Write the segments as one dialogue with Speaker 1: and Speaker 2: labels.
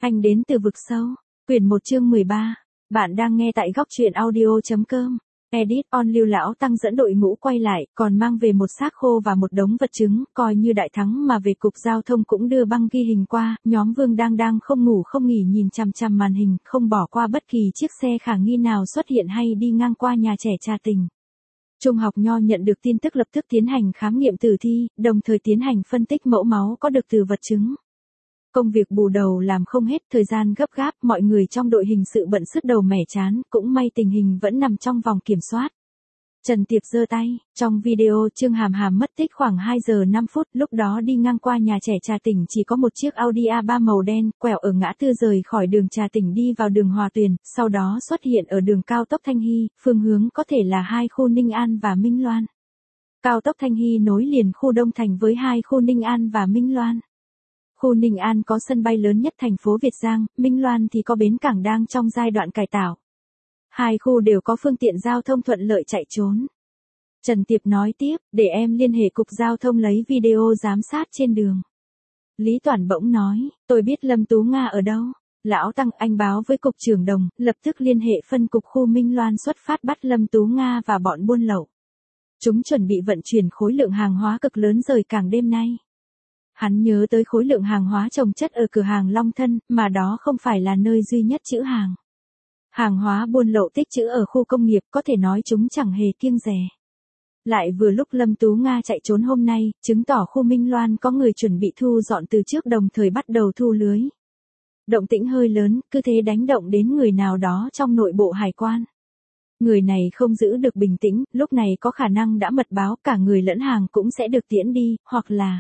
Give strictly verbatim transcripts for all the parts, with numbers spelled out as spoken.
Speaker 1: Anh đến từ vực sâu. Quyển một chương mười ba. Bạn đang nghe tại góc truyện audio.com. Edit on Lưu Lão Tăng dẫn đội ngũ quay lại, còn mang về một xác khô và một đống vật chứng, coi như đại thắng mà về cục giao thông cũng đưa băng ghi hình qua, nhóm Vương đang đang không ngủ không nghỉ nhìn chằm chằm màn hình, không bỏ qua bất kỳ chiếc xe khả nghi nào xuất hiện hay đi ngang qua nhà trẻ Trà Tình. Trung học Nho nhận được tin tức lập tức tiến hành khám nghiệm tử thi, đồng thời tiến hành phân tích mẫu máu có được từ vật chứng. Công việc bù đầu làm không hết, thời gian gấp gáp, mọi người trong đội hình sự bận sứt đầu mẻ chán, cũng may tình hình vẫn nằm trong vòng kiểm soát. Trần Tiệp giơ tay, trong video Trương Hàm Hàm mất tích khoảng hai giờ năm phút, lúc đó đi ngang qua nhà trẻ Trà Tình chỉ có một chiếc Audi a ba màu đen, quẹo ở ngã tư rời khỏi đường Trà Tình đi vào đường Hòa Tuyền, sau đó xuất hiện ở đường cao tốc Thanh Hy, phương hướng có thể là hai khu Ninh An và Minh Loan. Cao tốc Thanh Hy nối liền khu Đông Thành với hai khu Ninh An và Minh Loan. Khu Ninh An có sân bay lớn nhất thành phố Việt Giang, Minh Loan thì có bến cảng đang trong giai đoạn cải tạo. Hai khu đều có phương tiện giao thông thuận lợi chạy trốn. Trần Tiệp nói tiếp, để em liên hệ cục giao thông lấy video giám sát trên đường. Lý Toản bỗng nói, tôi biết Lâm Tú Nga ở đâu. Lão Tăng, anh báo với cục trưởng Đồng, lập tức liên hệ phân cục khu Minh Loan xuất phát bắt Lâm Tú Nga và bọn buôn lậu. Chúng chuẩn bị vận chuyển khối lượng hàng hóa cực lớn rời cảng đêm nay. Hắn nhớ tới khối lượng hàng hóa chồng chất ở cửa hàng Long Thân, mà đó không phải là nơi duy nhất trữ hàng. Hàng hóa buôn lậu tích trữ ở khu công nghiệp, có thể nói chúng chẳng hề kiêng dè. Lại vừa lúc Lâm Tú Nga chạy trốn hôm nay, chứng tỏ khu Minh Loan có người chuẩn bị thu dọn từ trước, đồng thời bắt đầu thu lưới. Động tĩnh hơi lớn, cứ thế đánh động đến người nào đó trong nội bộ hải quan. Người này không giữ được bình tĩnh, lúc này có khả năng đã mật báo cả người lẫn hàng cũng sẽ được tiễn đi, hoặc là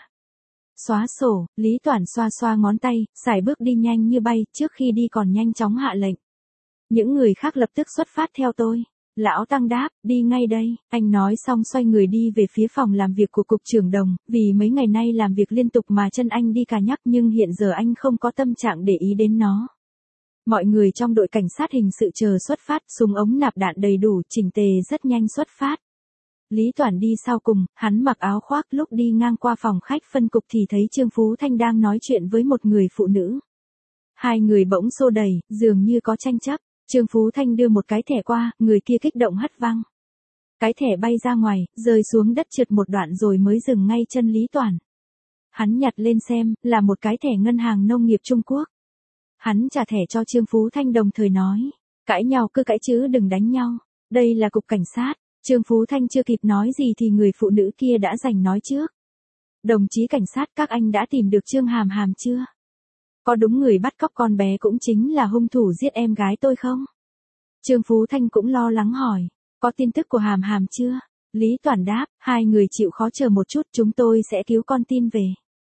Speaker 1: xóa sổ. Lý Toản xoa xoa ngón tay, sải bước đi nhanh như bay, trước khi đi còn nhanh chóng hạ lệnh. Những người khác lập tức xuất phát theo tôi. Lão Tăng đáp, đi ngay đây. Anh nói xong xoay người đi về phía phòng làm việc của cục trưởng Đồng, vì mấy ngày nay làm việc liên tục mà chân anh đi cà nhắc, nhưng hiện giờ anh không có tâm trạng để ý đến nó. Mọi người trong đội cảnh sát hình sự chờ xuất phát, súng ống nạp đạn đầy đủ, chỉnh tề rất nhanh xuất phát. Lý Toản đi sau cùng, hắn mặc áo khoác, lúc đi ngang qua phòng khách phân cục thì thấy Trương Phú Thanh đang nói chuyện với một người phụ nữ. Hai người bỗng xô đẩy, dường như có tranh chấp. Trương Phú Thanh đưa một cái thẻ qua, người kia kích động hất văng. Cái thẻ bay ra ngoài, rơi xuống đất trượt một đoạn rồi mới dừng ngay chân Lý Toản. Hắn nhặt lên xem, là một cái thẻ ngân hàng nông nghiệp Trung Quốc. Hắn trả thẻ cho Trương Phú Thanh đồng thời nói, cãi nhau cứ cãi chứ đừng đánh nhau, đây là cục cảnh sát. Trương Phú Thanh chưa kịp nói gì thì người phụ nữ kia đã giành nói trước. Đồng chí cảnh sát, các anh đã tìm được Trương Hàm Hàm chưa? Có đúng người bắt cóc con bé cũng chính là hung thủ giết em gái tôi không? Trương Phú Thanh cũng lo lắng hỏi, có tin tức của Hàm Hàm chưa? Lý Toản đáp, hai người chịu khó chờ một chút, chúng tôi sẽ cứu con tin về.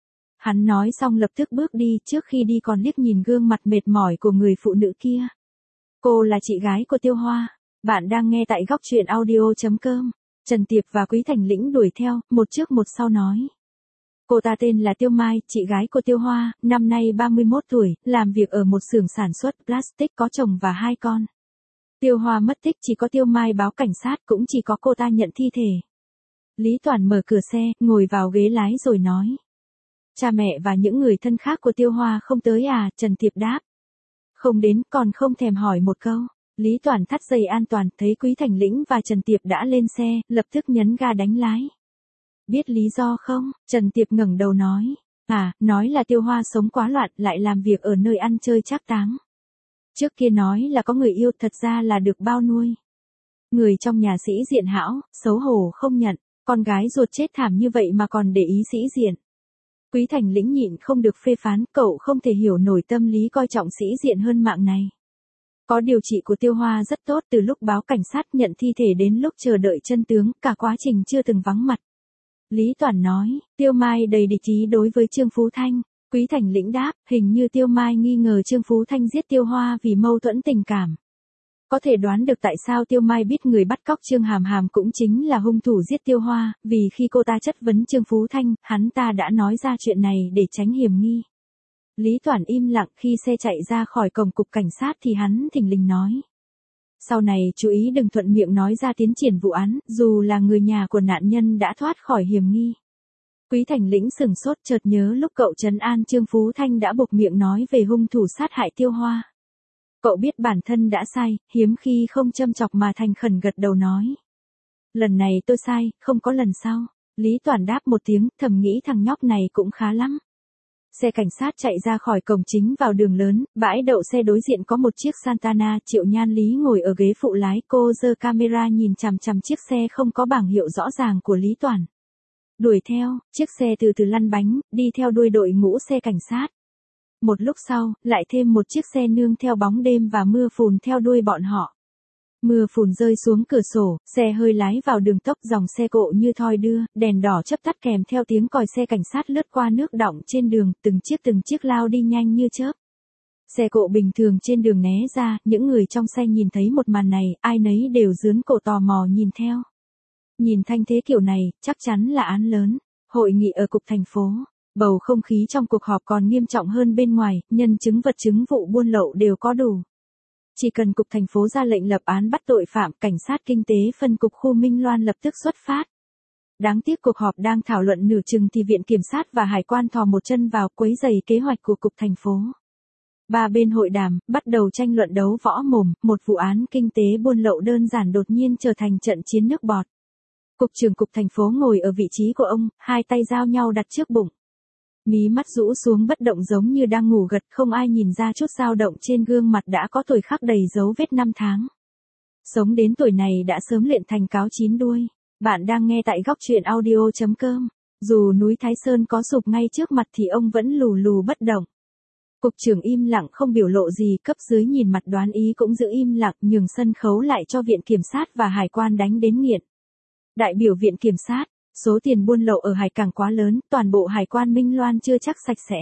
Speaker 1: Hắn nói xong lập tức bước đi, trước khi đi còn liếc nhìn gương mặt mệt mỏi của người phụ nữ kia. Cô là chị gái của Tiêu Hoa. Bạn đang nghe tại góc truyện audio.com. Trần Tiệp và Quý Thành Lĩnh đuổi theo, một trước một sau nói. Cô ta tên là Tiêu Mai, chị gái của Tiêu Hoa, năm nay ba mươi mốt tuổi, làm việc ở một xưởng sản xuất plastic, có chồng và hai con. Tiêu Hoa mất tích, chỉ có Tiêu Mai báo cảnh sát, cũng chỉ có cô ta nhận thi thể. Lý Toản mở cửa xe, ngồi vào ghế lái rồi nói. Cha mẹ và những người thân khác của Tiêu Hoa không tới à? Trần Tiệp đáp. Không đến, còn không thèm hỏi một câu. Lý Toản thắt dây an toàn, thấy Quý Thành Lĩnh và Trần Tiệp đã lên xe, lập tức nhấn ga đánh lái. Biết lý do không? Trần Tiệp ngẩng đầu nói. À, nói là Tiêu Hoa sống quá loạn, lại làm việc ở nơi ăn chơi trác táng. Trước kia nói là có người yêu, thật ra là được bao nuôi. Người trong nhà sĩ diện hão, xấu hổ không nhận, con gái ruột chết thảm như vậy mà còn để ý sĩ diện. Quý Thành Lĩnh nhịn không được phê phán, cậu không thể hiểu nổi tâm lý coi trọng sĩ diện hơn mạng này. Có điều chị của Tiêu Hoa rất tốt, từ lúc báo cảnh sát nhận thi thể đến lúc chờ đợi chân tướng, cả quá trình chưa từng vắng mặt. Lý Toản nói, Tiêu Mai đầy địch ý đối với Trương Phú Thanh. Quý Thành Lĩnh đáp, hình như Tiêu Mai nghi ngờ Trương Phú Thanh giết Tiêu Hoa vì mâu thuẫn tình cảm. Có thể đoán được tại sao Tiêu Mai biết người bắt cóc Trương Hàm Hàm cũng chính là hung thủ giết Tiêu Hoa, vì khi cô ta chất vấn Trương Phú Thanh, hắn ta đã nói ra chuyện này để tránh hiểm nghi. Lý Toản im lặng, khi xe chạy ra khỏi cổng cục cảnh sát thì hắn thình lình nói. Sau này chú ý đừng thuận miệng nói ra tiến triển vụ án, dù là người nhà của nạn nhân đã thoát khỏi hiểm nghi. Quý Thành Lĩnh sừng sốt chợt nhớ lúc cậu trấn an Trương Phú Thanh đã buộc miệng nói về hung thủ sát hại Tiêu Hoa. Cậu biết bản thân đã sai, hiếm khi không châm chọc mà thành khẩn gật đầu nói. Lần này tôi sai, không có lần sau. Lý Toản đáp một tiếng, thầm nghĩ thằng nhóc này cũng khá lắm. Xe cảnh sát chạy ra khỏi cổng chính vào đường lớn, bãi đậu xe đối diện có một chiếc Santana, Triệu Nhan Lý ngồi ở ghế phụ lái, cô giơ camera nhìn chằm chằm chiếc xe không có bảng hiệu rõ ràng của Lý Toản. Đuổi theo, chiếc xe từ từ lăn bánh, đi theo đuôi đội ngũ xe cảnh sát. Một lúc sau, lại thêm một chiếc xe nương theo bóng đêm và mưa phùn theo đuôi bọn họ. Mưa phùn rơi xuống cửa sổ, xe hơi lái vào đường tốc, dòng xe cộ như thoi đưa, đèn đỏ chớp tắt kèm theo tiếng còi xe cảnh sát lướt qua nước đọng trên đường, từng chiếc từng chiếc lao đi nhanh như chớp. Xe cộ bình thường trên đường né ra, những người trong xe nhìn thấy một màn này, ai nấy đều dướn cổ tò mò nhìn theo. Nhìn thanh thế kiểu này, chắc chắn là án lớn. Hội nghị ở cục thành phố. Bầu không khí trong cuộc họp còn nghiêm trọng hơn bên ngoài, nhân chứng vật chứng vụ buôn lậu đều có đủ. Chỉ cần cục thành phố ra lệnh lập án bắt tội phạm, cảnh sát kinh tế phân cục khu Minh Loan lập tức xuất phát. Đáng tiếc cuộc họp đang thảo luận nửa chừng thì viện kiểm sát và hải quan thò một chân vào quấy rầy kế hoạch của cục thành phố. Ba bên hội đàm, bắt đầu tranh luận đấu võ mồm, một vụ án kinh tế buôn lậu đơn giản đột nhiên trở thành trận chiến nước bọt. Cục trưởng cục thành phố ngồi ở vị trí của ông, hai tay giao nhau đặt trước bụng. Mí mắt rũ xuống bất động giống như đang ngủ gật, không ai nhìn ra chút dao động trên gương mặt đã có tuổi khắc đầy dấu vết năm tháng. Sống đến tuổi này đã sớm luyện thành cáo chín đuôi. Bạn đang nghe tại góc truyện audio chấm com. Dù núi Thái Sơn có sụp ngay trước mặt thì ông vẫn lù lù bất động. Cục trưởng im lặng không biểu lộ gì, cấp dưới nhìn mặt đoán ý cũng giữ im lặng, nhường sân khấu lại cho viện kiểm sát và hải quan đánh đến nghiện. Đại biểu viện kiểm sát, số tiền buôn lậu ở hải cảng quá lớn, toàn bộ hải quan Minh Loan chưa chắc sạch sẽ.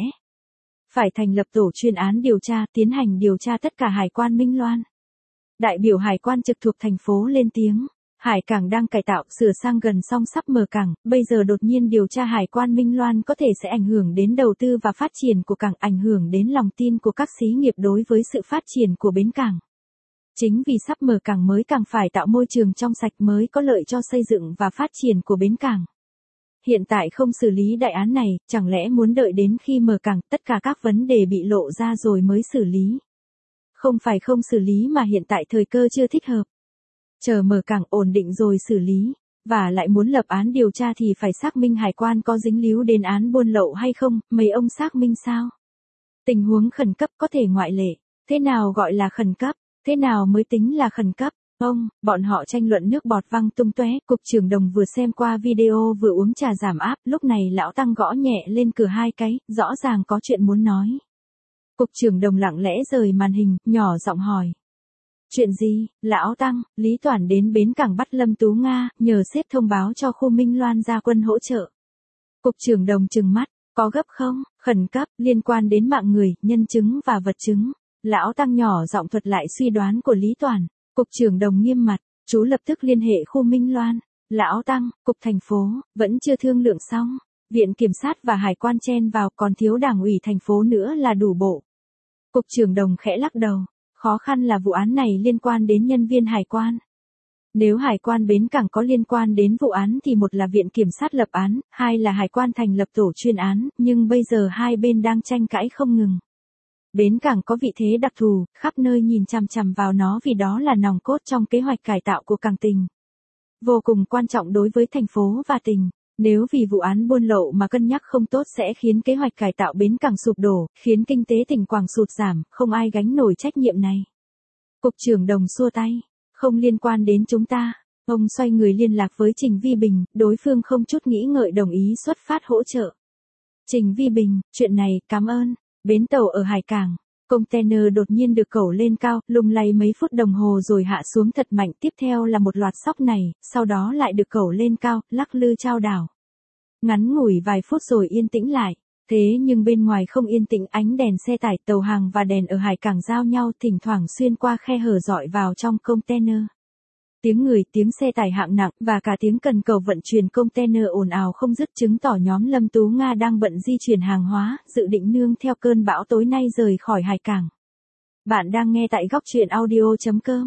Speaker 1: Phải thành lập tổ chuyên án điều tra, tiến hành điều tra tất cả hải quan Minh Loan. Đại biểu hải quan trực thuộc thành phố lên tiếng, hải cảng đang cải tạo, sửa sang gần xong sắp mở cảng, bây giờ đột nhiên điều tra hải quan Minh Loan có thể sẽ ảnh hưởng đến đầu tư và phát triển của cảng, ảnh hưởng đến lòng tin của các xí nghiệp đối với sự phát triển của bến cảng. Chính vì sắp mở cảng mới càng phải tạo môi trường trong sạch mới có lợi cho xây dựng và phát triển của bến cảng. Hiện tại không xử lý đại án này, chẳng lẽ muốn đợi đến khi mở cảng tất cả các vấn đề bị lộ ra rồi mới xử lý? Không phải không xử lý mà hiện tại thời cơ chưa thích hợp. Chờ mở cảng ổn định rồi xử lý, và lại muốn lập án điều tra thì phải xác minh hải quan có dính líu đến án buôn lậu hay không, mấy ông xác minh sao? Tình huống khẩn cấp có thể ngoại lệ, thế nào gọi là khẩn cấp? Thế nào mới tính là khẩn cấp? Ông, bọn họ tranh luận nước bọt văng tung tóe, cục trưởng Đồng vừa xem qua video vừa uống trà giảm áp, lúc này lão Tăng gõ nhẹ lên cửa hai cái, rõ ràng có chuyện muốn nói. Cục trưởng Đồng lặng lẽ rời màn hình, nhỏ giọng hỏi. Chuyện gì, lão Tăng? Lý Toản đến bến cảng bắt Lâm Tú Nga, nhờ sếp thông báo cho khu Minh Loan ra quân hỗ trợ. Cục trưởng Đồng trừng mắt, có gấp không? Khẩn cấp, liên quan đến mạng người, nhân chứng và vật chứng. Lão Tăng nhỏ giọng thuật lại suy đoán của Lý Toản. Cục trưởng Đồng nghiêm mặt, chú lập tức liên hệ khu Minh Loan. Lão Tăng, cục thành phố, vẫn chưa thương lượng xong. Viện kiểm sát và hải quan chen vào, còn thiếu đảng ủy thành phố nữa là đủ bộ. Cục trưởng Đồng khẽ lắc đầu, khó khăn là vụ án này liên quan đến nhân viên hải quan. Nếu hải quan bến cảng có liên quan đến vụ án thì một là viện kiểm sát lập án, hai là hải quan thành lập tổ chuyên án, nhưng bây giờ hai bên đang tranh cãi không ngừng. Bến cảng có vị thế đặc thù, khắp nơi nhìn chằm chằm vào nó vì đó là nòng cốt trong kế hoạch cải tạo của cảng tỉnh. Vô cùng quan trọng đối với thành phố và tỉnh. Nếu vì vụ án buôn lậu mà cân nhắc không tốt sẽ khiến kế hoạch cải tạo bến cảng sụp đổ, khiến kinh tế tỉnh Quảng sụt giảm, không ai gánh nổi trách nhiệm này. Cục trưởng Đồng xua tay, không liên quan đến chúng ta. Ông xoay người liên lạc với Trình Vi Bình, đối phương không chút nghĩ ngợi đồng ý xuất phát hỗ trợ. Trình Vi Bình, chuyện này, cảm ơn. Bến tàu ở hải cảng, container đột nhiên được cẩu lên cao, lung lay mấy phút đồng hồ rồi hạ xuống thật mạnh, tiếp theo là một loạt sóc này, sau đó lại được cẩu lên cao, lắc lư chao đảo. Ngắn ngủi vài phút rồi yên tĩnh lại, thế nhưng bên ngoài không yên tĩnh, ánh đèn xe tải, tàu hàng và đèn ở hải cảng giao nhau, thỉnh thoảng xuyên qua khe hở dọi vào trong container. Tiếng người, tiếng xe tải hạng nặng và cả tiếng cần cầu vận chuyển container ồn ào không dứt, chứng tỏ nhóm Lâm Tú Nga đang bận di chuyển hàng hóa, dự định nương theo cơn bão tối nay rời khỏi hải cảng. Bạn đang nghe tại góc truyện audio chấm com.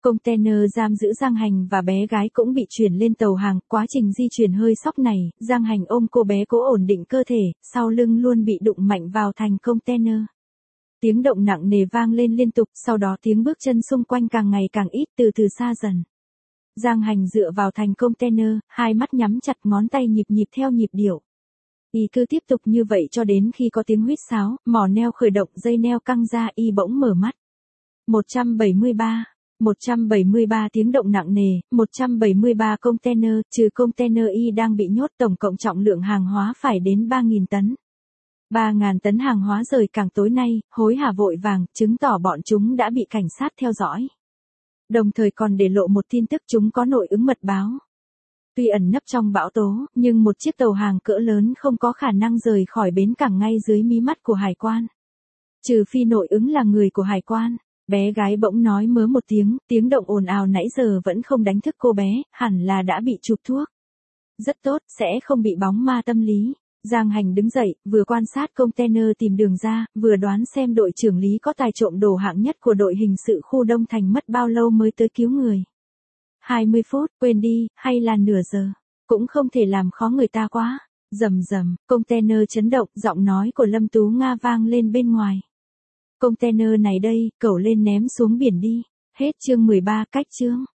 Speaker 1: Container giam giữ Giang Hành và bé gái cũng bị chuyển lên tàu hàng, quá trình di chuyển hơi sóc này, Giang Hành ôm cô bé cố ổn định cơ thể, sau lưng luôn bị đụng mạnh vào thành container. Tiếng động nặng nề vang lên liên tục, sau đó tiếng bước chân xung quanh càng ngày càng ít, từ từ xa dần. Giang Hành dựa vào thành container, hai mắt nhắm chặt, ngón tay nhịp nhịp theo nhịp điệu. Y cứ tiếp tục như vậy cho đến khi có tiếng huýt sáo, mỏ neo khởi động, dây neo căng ra, Y bỗng mở mắt. một trăm bảy mươi ba. một trăm bảy mươi ba tiếng động nặng nề, một trăm bảy mươi ba container, trừ container Y đang bị nhốt, tổng cộng trọng lượng hàng hóa phải đến ba nghìn tấn. ba nghìn tấn hàng hóa rời cảng tối nay, hối hả vội vàng, chứng tỏ bọn chúng đã bị cảnh sát theo dõi. Đồng thời còn để lộ một tin tức, chúng có nội ứng mật báo. Tuy ẩn nấp trong bão tố, nhưng một chiếc tàu hàng cỡ lớn không có khả năng rời khỏi bến cảng ngay dưới mí mắt của hải quan. Trừ phi nội ứng là người của hải quan. Bé gái bỗng nói mớ một tiếng, tiếng động ồn ào nãy giờ vẫn không đánh thức cô bé, hẳn là đã bị chụp thuốc. Rất tốt, sẽ không bị bóng ma tâm lý. Giang Hành đứng dậy, vừa quan sát container tìm đường ra, vừa đoán xem đội trưởng Lý có tài trộm đồ hạng nhất của đội hình sự khu Đông Thành mất bao lâu mới tới cứu người. hai mươi phút, quên đi, hay là nửa giờ. Cũng không thể làm khó người ta quá. Rầm rầm, container chấn động, giọng nói của Lâm Tú Nga vang lên bên ngoài. Container này đây, cẩu lên ném xuống biển đi. Hết chương mười ba, cách chương.